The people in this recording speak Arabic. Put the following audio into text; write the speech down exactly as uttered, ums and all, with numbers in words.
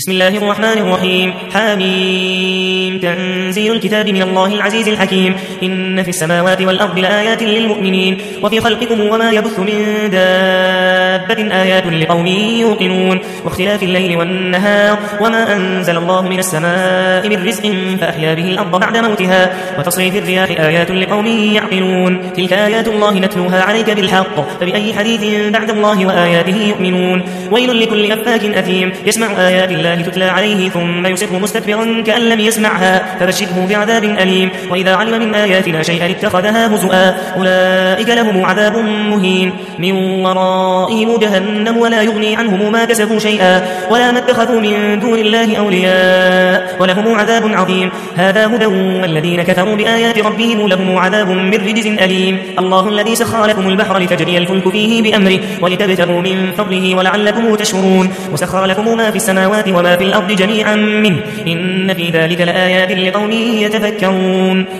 بسم الله الرحمن الرحيم. حاميم. تنزيل الكتاب من الله العزيز الحكيم. إن في السماوات والأرض لآيات للمؤمنين وفي خلقكم وما يبث من دابة آيات لقوم يوقنون واختلاف الليل والنهار وما أنزل الله من السماء من رزق فأحيا به الأرض بعد موتها وتصريف الرياح آيات لقوم يعقلون. تلك آيات الله نتلوها عليك بالحق فبأي حديث بعد الله وآياته يؤمنون. ويل لكل أفاك أثيم يسمع آيات الله تتلى عليه ثم يصر مستكبرا كأن لم يسمعها فبشره بعذاب أليم. وإذا علم من آياتنا شيئا اتخذها هزؤا أولئك لهم عذاب مهين من ورائهم جهنم ولا يغني عنهم ما كسبوا شيئا ولا ما اتخذوا من دون الله أولياء ولهم عذاب عظيم. هذا هدى والذين كفروا بآيات ربهم لهم عذاب من رجز أليم. الله الذي سخر لكم البحر لتجري الفلك فيه بأمره ولتبتغوا من فضله ولعلكم تشكرون وسخر لكم ما في السماوات وما في الأرض جميعا منه إن في ذلك لآيات لقوم يتفكرون.